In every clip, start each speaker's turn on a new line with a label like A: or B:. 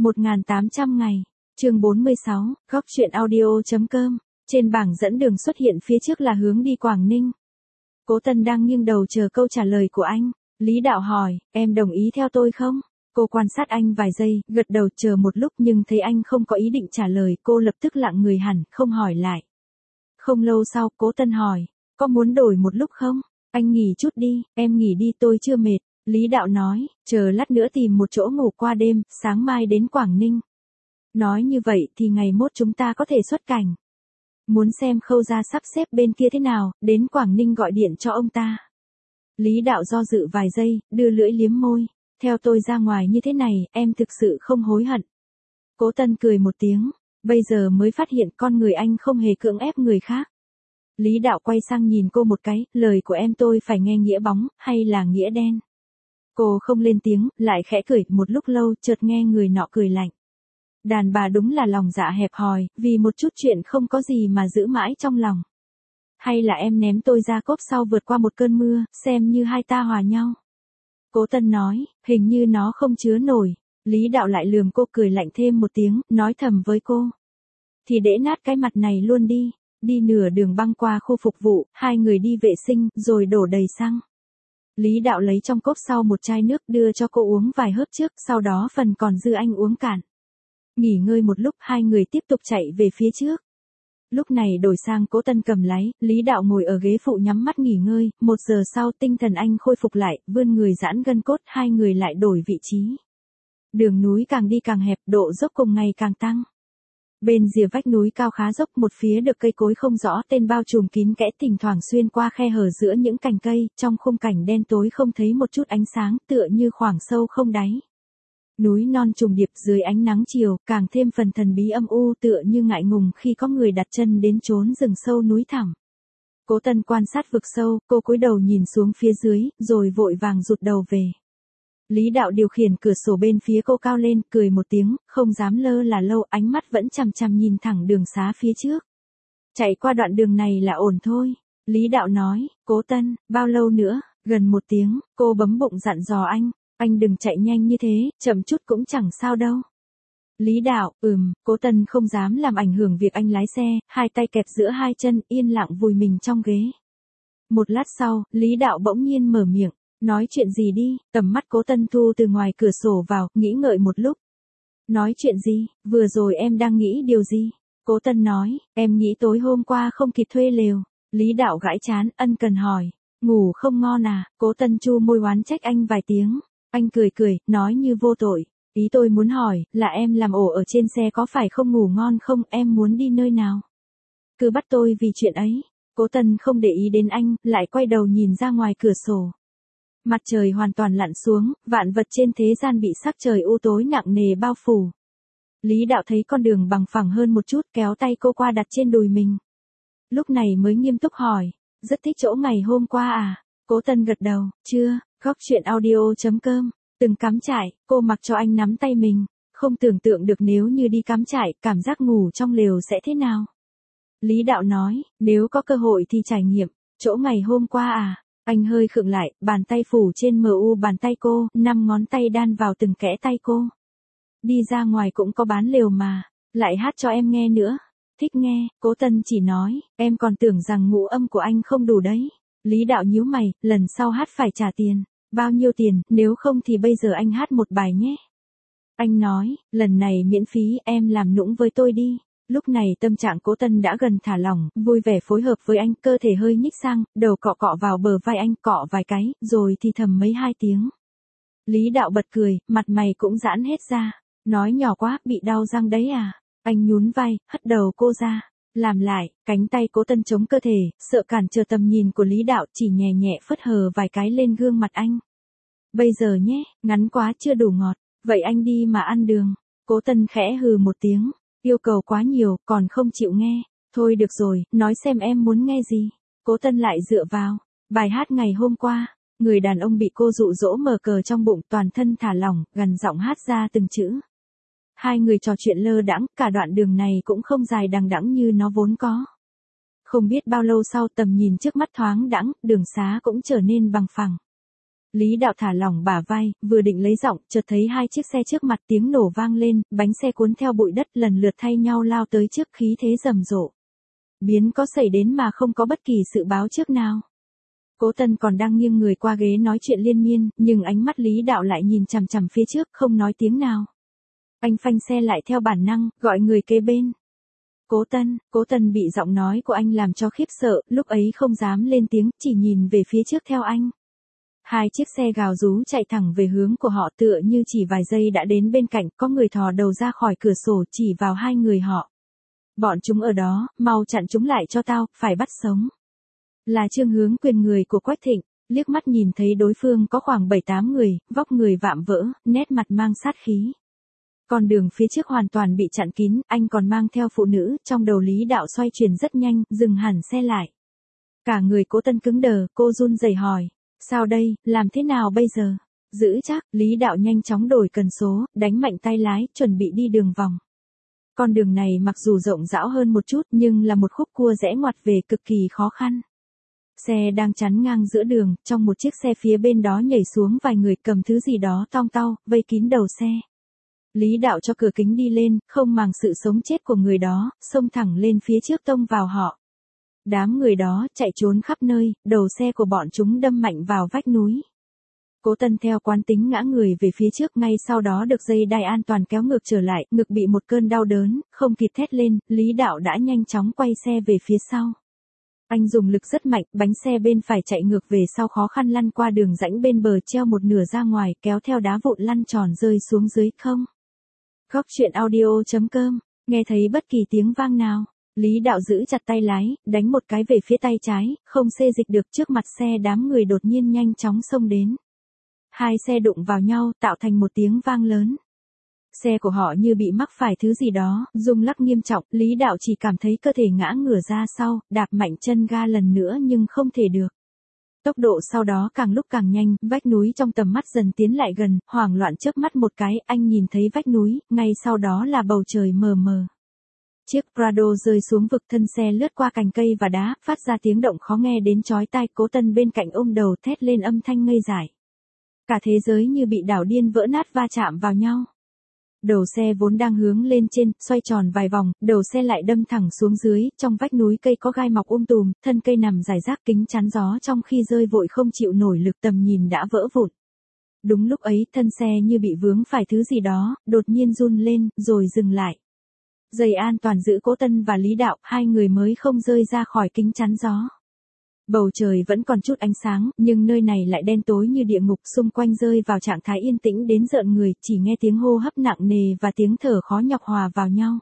A: 1800 ngày. Chương 46, góc truyện audio.com. Trên bảng dẫn đường xuất hiện phía trước là hướng đi Quảng Ninh. Cố Tân đang nghiêng đầu chờ câu trả lời của anh. Lý Đạo hỏi, em đồng ý theo tôi không? Cô quan sát anh vài giây, gật đầu chờ một lúc nhưng thấy anh không có ý định trả lời, cô lập tức lặng người hẳn, không hỏi lại. Không lâu sau, Cố Tân hỏi, có muốn đổi một lúc không? Anh nghỉ chút đi, em nghỉ đi tôi chưa mệt. Lý Đạo nói, chờ lát nữa tìm một chỗ ngủ qua đêm, sáng mai đến Quảng Ninh. Nói như vậy thì ngày mốt chúng ta có thể xuất cảnh. Muốn xem Khâu gia sắp xếp bên kia thế nào, đến Quảng Ninh gọi điện cho ông ta. Lý Đạo do dự vài giây, đưa lưỡi liếm môi. Theo tôi ra ngoài như thế này, em thực sự không hối hận. Cố Tân cười một tiếng, bây giờ mới phát hiện con người anh không hề cưỡng ép người khác. Lý Đạo quay sang nhìn cô một cái, lời của em tôi phải nghe nghĩa bóng, hay là nghĩa đen? Cô không lên tiếng, lại khẽ cười, một lúc lâu, chợt nghe người nọ cười lạnh. Đàn bà đúng là lòng dạ hẹp hòi, vì một chút chuyện không có gì mà giữ mãi trong lòng. Hay là em ném tôi ra cốp sau vượt qua một cơn mưa, xem như hai ta hòa nhau. Cố Tân nói, hình như nó không chứa nổi. Lý Đạo lại lườm cô cười lạnh thêm một tiếng, nói thầm với cô. Thì để nát cái mặt này luôn đi. Đi nửa đường băng qua khu phục vụ, hai người đi vệ sinh, rồi đổ đầy xăng. Lý Đạo lấy trong cốp sau một chai nước đưa cho cô uống vài hớp trước, sau đó phần còn dư anh uống cạn. Nghỉ ngơi một lúc, hai người tiếp tục chạy về phía trước. Lúc này đổi sang Cố Tân cầm lái, Lý Đạo ngồi ở ghế phụ nhắm mắt nghỉ ngơi, 1 giờ sau tinh thần anh khôi phục lại, vươn người giãn gân cốt, hai người lại đổi vị trí. Đường núi càng đi càng hẹp, độ dốc cùng ngày càng tăng. Bên rìa vách núi cao khá dốc, một phía được cây cối không rõ tên bao trùm kín kẽ, thỉnh thoảng xuyên qua khe hở giữa những cành cây, trong khung cảnh đen tối không thấy một chút ánh sáng, tựa như khoảng sâu không đáy. Núi non trùng điệp dưới ánh nắng chiều, càng thêm phần thần bí âm u, tựa như ngại ngùng khi có người đặt chân đến chốn rừng sâu núi thẳm. Cố Tân quan sát vực sâu, cô cúi đầu nhìn xuống phía dưới, rồi vội vàng rụt đầu về. Lý Đạo điều khiển cửa sổ bên phía cô cao lên, cười một tiếng, không dám lơ là lâu, ánh mắt vẫn chằm chằm nhìn thẳng đường xá phía trước. Chạy qua đoạn đường này là ổn thôi. Lý Đạo nói, Cố Tân, bao lâu nữa? Gần 1 tiếng, cô bấm bụng dặn dò anh đừng chạy nhanh như thế, chậm chút cũng chẳng sao đâu. Lý Đạo, Cố Tân không dám làm ảnh hưởng việc anh lái xe, hai tay kẹp giữa hai chân, yên lặng vùi mình trong ghế. Một lát sau, Lý Đạo bỗng nhiên mở miệng, nói chuyện gì đi, tầm mắt Cố Tân thu từ ngoài cửa sổ vào, nghĩ ngợi một lúc. Nói chuyện gì, vừa rồi em đang nghĩ điều gì? Cố Tân nói, em nghĩ tối hôm qua không kịp thuê lều. Lý Đạo gãi trán, ân cần hỏi, ngủ không ngon à? Cố Tân chu môi oán trách anh vài tiếng. Anh cười, nói như vô tội. Ý tôi muốn hỏi, là em làm ổ ở trên xe có phải không ngủ ngon không, em muốn đi nơi nào? Cứ bắt tôi vì chuyện ấy. Cố Tân không để ý đến anh, lại quay đầu nhìn ra ngoài cửa sổ. Mặt trời hoàn toàn lặn xuống, vạn vật trên thế gian bị sắc trời u tối nặng nề bao phủ. Lý Đạo thấy con đường bằng phẳng hơn một chút, kéo tay cô qua đặt trên đùi mình. Lúc này mới nghiêm túc hỏi, rất thích chỗ ngày hôm qua à? Cố Tân gật đầu, chưa. Góc truyện audio.com. Từng cắm trại, cô mặc cho anh nắm tay mình, không tưởng tượng được nếu như đi cắm trại, cảm giác ngủ trong lều sẽ thế nào. Lý Đạo nói, nếu có cơ hội thì trải nghiệm. Chỗ ngày hôm qua à? Anh hơi khựng lại, bàn tay phủ trên mu bàn tay cô, 5 ngón tay đan vào từng kẽ tay cô. Đi ra ngoài cũng có bán lều mà, lại hát cho em nghe nữa. Thích nghe, Cố Tân chỉ nói, em còn tưởng rằng ngũ âm của anh không đủ đấy. Lý Đạo nhíu mày, lần sau hát phải trả tiền. Bao nhiêu tiền, nếu không thì bây giờ anh hát một bài nhé. Anh nói, lần này miễn phí, em làm nũng với tôi đi. Lúc này tâm trạng Cố Tân đã gần thả lỏng, vui vẻ phối hợp với anh, cơ thể hơi nhích sang, đầu cọ cọ vào bờ vai anh, cọ vài cái, rồi thì thầm mấy 2 tiếng. Lý Đạo bật cười, mặt mày cũng giãn hết ra. Nói nhỏ quá, bị đau răng đấy à? Anh nhún vai, hất đầu cô ra. Làm lại, cánh tay Cố Tân chống cơ thể, sợ cản trở tầm nhìn của Lý Đạo, chỉ nhẹ nhẹ phất hờ vài cái lên gương mặt anh. Bây giờ nhé, ngắn quá chưa đủ ngọt, vậy anh đi mà ăn đường. Cố Tân khẽ hừ một tiếng, yêu cầu quá nhiều, còn không chịu nghe. Thôi được rồi, nói xem em muốn nghe gì. Cố Tân lại dựa vào, bài hát ngày hôm qua. Người đàn ông bị cô dụ dỗ mở cờ trong bụng, toàn thân thả lỏng, gằn giọng hát ra từng chữ. Hai người trò chuyện lơ đãng, cả đoạn đường này cũng không dài đằng đẵng như nó vốn có. Không biết bao lâu sau, tầm nhìn trước mắt thoáng đãng, đường xá cũng trở nên bằng phẳng. Lý Đạo thả lỏng bả vai, vừa định lấy giọng, chợt thấy hai chiếc xe trước mặt tiếng nổ vang lên, bánh xe cuốn theo bụi đất lần lượt thay nhau lao tới trước khí thế rầm rộ. Biến có xảy đến mà không có bất kỳ sự báo trước nào. Cố Tân còn đang nghiêng người qua ghế nói chuyện liên miên, nhưng ánh mắt Lý Đạo lại nhìn chằm chằm phía trước, không nói tiếng nào. Anh phanh xe lại theo bản năng, gọi người kế bên. Cố Tân bị giọng nói của anh làm cho khiếp sợ, lúc ấy không dám lên tiếng, chỉ nhìn về phía trước theo anh. Hai chiếc xe gào rú chạy thẳng về hướng của họ tựa như chỉ vài giây đã đến bên cạnh, có người thò đầu ra khỏi cửa sổ chỉ vào hai người họ. Bọn chúng ở đó, mau chặn chúng lại cho tao, phải bắt sống. Là Trương Hướng Quyền, người của Quách Thịnh, liếc mắt nhìn thấy đối phương có khoảng 7-8 người, vóc người vạm vỡ, nét mặt mang sát khí. Con đường phía trước hoàn toàn bị chặn kín, anh còn mang theo phụ nữ, trong đầu Lý Đạo xoay chuyển rất nhanh, dừng hẳn xe lại. Cả người Cố Tân cứng đờ, cô run rẩy hỏi, sao đây, làm thế nào bây giờ? Giữ chắc, Lý Đạo nhanh chóng đổi cần số, đánh mạnh tay lái, chuẩn bị đi đường vòng. Con đường này mặc dù rộng rãi hơn một chút nhưng là một khúc cua rẽ ngoặt về cực kỳ khó khăn. Xe đang chắn ngang giữa đường, trong một chiếc xe phía bên đó nhảy xuống vài người cầm thứ gì đó tong tau, vây kín đầu xe. Lý Đạo cho cửa kính đi lên, không màng sự sống chết của người đó, xông thẳng lên phía trước tông vào họ. Đám người đó chạy trốn khắp nơi, đầu xe của bọn chúng đâm mạnh vào vách núi. Cố Tân theo quán tính ngã người về phía trước, ngay sau đó được dây đai an toàn kéo ngược trở lại, ngực bị một cơn đau đớn, không kịp thét lên, Lý Đạo đã nhanh chóng quay xe về phía sau. Anh dùng lực rất mạnh, bánh xe bên phải chạy ngược về sau khó khăn lăn qua đường rãnh bên bờ treo một nửa ra ngoài, kéo theo đá vụn lăn tròn rơi xuống dưới không. Góc truyện audio.com, nghe thấy bất kỳ tiếng vang nào, Lý Đạo giữ chặt tay lái, đánh một cái về phía tay trái, không xê dịch được, trước mặt xe đám người đột nhiên nhanh chóng xông đến. Hai xe đụng vào nhau, tạo thành một tiếng vang lớn. Xe của họ như bị mắc phải thứ gì đó, rung lắc nghiêm trọng, Lý Đạo chỉ cảm thấy cơ thể ngã ngửa ra sau, đạp mạnh chân ga lần nữa nhưng không thể được. Tốc độ sau đó càng lúc càng nhanh, vách núi trong tầm mắt dần tiến lại gần, hoảng loạn chớp mắt một cái, anh nhìn thấy vách núi, ngay sau đó là bầu trời mờ mờ. Chiếc Prado rơi xuống vực, thân xe lướt qua cành cây và đá, phát ra tiếng động khó nghe đến chói tai, Cố Tân bên cạnh ôm đầu thét lên âm thanh ngây dại. Cả thế giới như bị đảo điên vỡ nát va chạm vào nhau. Đầu xe vốn đang hướng lên trên, xoay tròn vài vòng, đầu xe lại đâm thẳng xuống dưới, trong vách núi cây có gai mọc tùm, thân cây nằm rải rác, kính chắn gió trong khi rơi vội không chịu nổi lực, tầm nhìn đã vỡ vụn. Đúng lúc ấy, thân xe như bị vướng phải thứ gì đó, đột nhiên run lên, rồi dừng lại. Dây an toàn giữ Cố Tân và Lý Đạo, hai người mới không rơi ra khỏi kính chắn gió. Bầu trời vẫn còn chút ánh sáng, nhưng nơi này lại đen tối như địa ngục, xung quanh rơi vào trạng thái yên tĩnh đến rợn người, chỉ nghe tiếng hô hấp nặng nề và tiếng thở khó nhọc hòa vào nhau.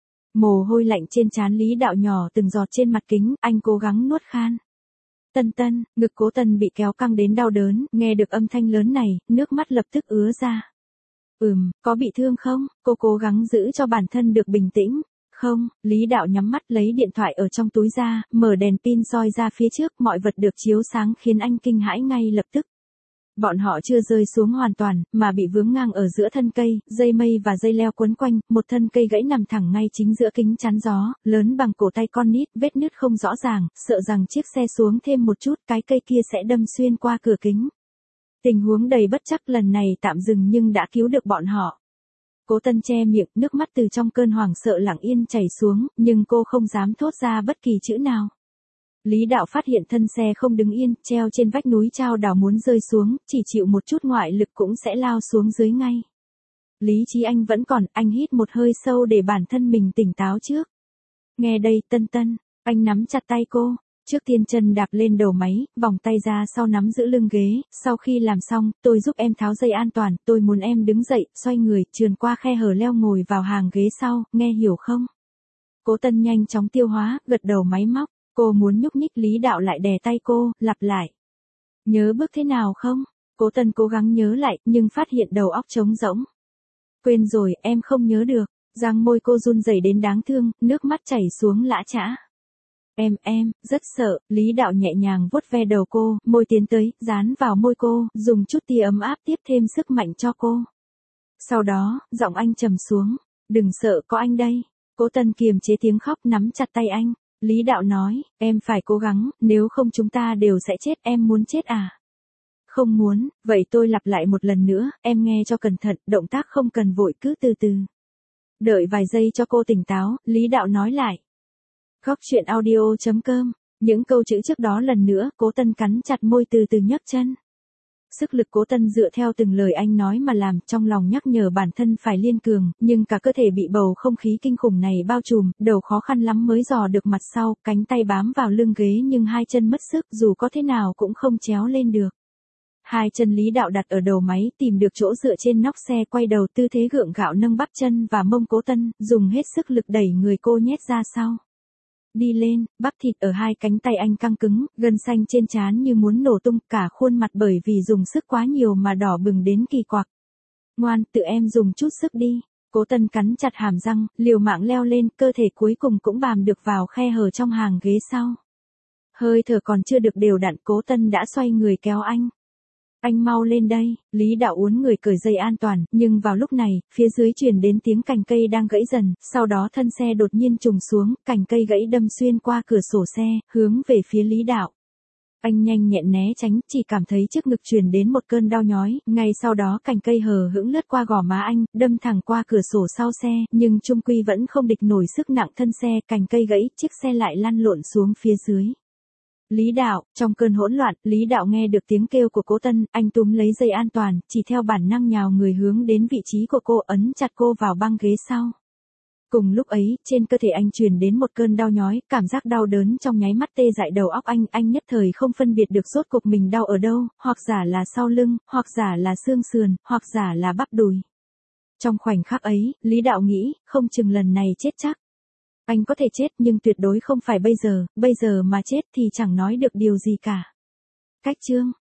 A: Mồ hôi lạnh trên trán Lý Đạo nhỏ từng giọt trên mặt kính, anh cố gắng nuốt khan. Tân, ngực Cố Tân bị kéo căng đến đau đớn, nghe được âm thanh lớn này, nước mắt lập tức ứa ra. Có bị thương không? Cô cố gắng giữ cho bản thân được bình tĩnh. Không, Lý Đạo nhắm mắt lấy điện thoại ở trong túi ra, mở đèn pin soi ra phía trước, mọi vật được chiếu sáng khiến anh kinh hãi ngay lập tức. Bọn họ chưa rơi xuống hoàn toàn, mà bị vướng ngang ở giữa thân cây, dây mây và dây leo quấn quanh, một thân cây gãy nằm thẳng ngay chính giữa kính chắn gió, lớn bằng cổ tay con nít, vết nứt không rõ ràng, sợ rằng chiếc xe xuống thêm một chút, cái cây kia sẽ đâm xuyên qua cửa kính. Tình huống đầy bất chắc lần này tạm dừng nhưng đã cứu được bọn họ. Cố Tân che miệng, nước mắt từ trong cơn hoảng sợ lặng yên chảy xuống, nhưng cô không dám thốt ra bất kỳ chữ nào. Lý Đạo phát hiện thân xe không đứng yên, treo trên vách núi chao đảo muốn rơi xuống, chỉ chịu một chút ngoại lực cũng sẽ lao xuống dưới ngay. Lý trí anh vẫn còn, anh hít một hơi sâu để bản thân mình tỉnh táo trước. Nghe đây, Tân, anh nắm chặt tay cô. Trước tiên chân đạp lên đầu máy, vòng tay ra sau nắm giữ lưng ghế, sau khi làm xong, tôi giúp em tháo dây an toàn, tôi muốn em đứng dậy, xoay người, trườn qua khe hở leo ngồi vào hàng ghế sau, nghe hiểu không? Cố Tân nhanh chóng tiêu hóa, gật đầu máy móc, cô muốn nhúc nhích, Lý Đạo lại đè tay cô, lặp lại. Nhớ bước thế nào không? Cố Tân cố gắng nhớ lại, nhưng phát hiện đầu óc trống rỗng. Quên rồi, em không nhớ được, răng môi cô run rẩy đến đáng thương, nước mắt chảy xuống lã chã. Em, rất sợ, Lý Đạo nhẹ nhàng vuốt ve đầu cô, môi tiến tới, dán vào môi cô, dùng chút tia ấm áp tiếp thêm sức mạnh cho cô. Sau đó, giọng anh trầm xuống, đừng sợ, có anh đây. Cố Tân kiềm chế tiếng khóc, nắm chặt tay anh. Lý Đạo nói, em phải cố gắng, nếu không chúng ta đều sẽ chết, em muốn chết à? Không muốn, vậy tôi lặp lại một lần nữa, em nghe cho cẩn thận, động tác không cần vội, cứ từ từ. Đợi vài giây cho cô tỉnh táo, Lý Đạo nói lại. Góc chuyện audio.com, những câu chữ trước đó lần nữa, Cố Tân cắn chặt môi từ từ nhấc chân. Sức lực Cố Tân dựa theo từng lời anh nói mà làm, trong lòng nhắc nhở bản thân phải liên cường, nhưng cả cơ thể bị bầu không khí kinh khủng này bao trùm, đầu khó khăn lắm mới dò được mặt sau, cánh tay bám vào lưng ghế nhưng hai chân mất sức, dù có thế nào cũng không chéo lên được. Hai chân Lý Đạo đặt ở đầu máy, tìm được chỗ dựa trên nóc xe, quay đầu tư thế gượng gạo nâng bắp chân và mông Cố Tân, dùng hết sức lực đẩy người cô nhét ra sau. Đi lên, bắp thịt ở hai cánh tay anh căng cứng, gân xanh trên trán như muốn nổ tung, cả khuôn mặt bởi vì dùng sức quá nhiều mà đỏ bừng đến kỳ quặc. Ngoan, tự em dùng chút sức đi. Cố Tân cắn chặt hàm răng, liều mạng leo lên, cơ thể cuối cùng cũng bám được vào khe hở trong hàng ghế sau. Hơi thở còn chưa được đều đặn, Cố Tân đã xoay người kéo anh. Anh mau lên đây, Lý Đạo uốn người cởi dây an toàn, nhưng vào lúc này, phía dưới truyền đến tiếng cành cây đang gãy dần, sau đó thân xe đột nhiên trùng xuống, cành cây gãy đâm xuyên qua cửa sổ xe, hướng về phía Lý Đạo. Anh nhanh nhẹn né tránh, chỉ cảm thấy trước ngực truyền đến một cơn đau nhói, ngay sau đó cành cây hờ hững lướt qua gò má anh, đâm thẳng qua cửa sổ sau xe, nhưng chung quy vẫn không địch nổi sức nặng thân xe, cành cây gãy, chiếc xe lại lăn lộn xuống phía dưới. Lý Đạo, trong cơn hỗn loạn, Lý Đạo nghe được tiếng kêu của Cố Tân, anh túm lấy dây an toàn, chỉ theo bản năng nhào người hướng đến vị trí của cô, ấn chặt cô vào băng ghế sau. Cùng lúc ấy, trên cơ thể anh truyền đến một cơn đau nhói, cảm giác đau đớn trong nháy mắt tê dại đầu óc anh nhất thời không phân biệt được rốt cuộc mình đau ở đâu, hoặc giả là sau lưng, hoặc giả là xương sườn, hoặc giả là bắp đùi. Trong khoảnh khắc ấy, Lý Đạo nghĩ, không chừng lần này chết chắc. Anh có thể chết nhưng tuyệt đối không phải bây giờ mà chết thì chẳng nói được điều gì cả. Cách chương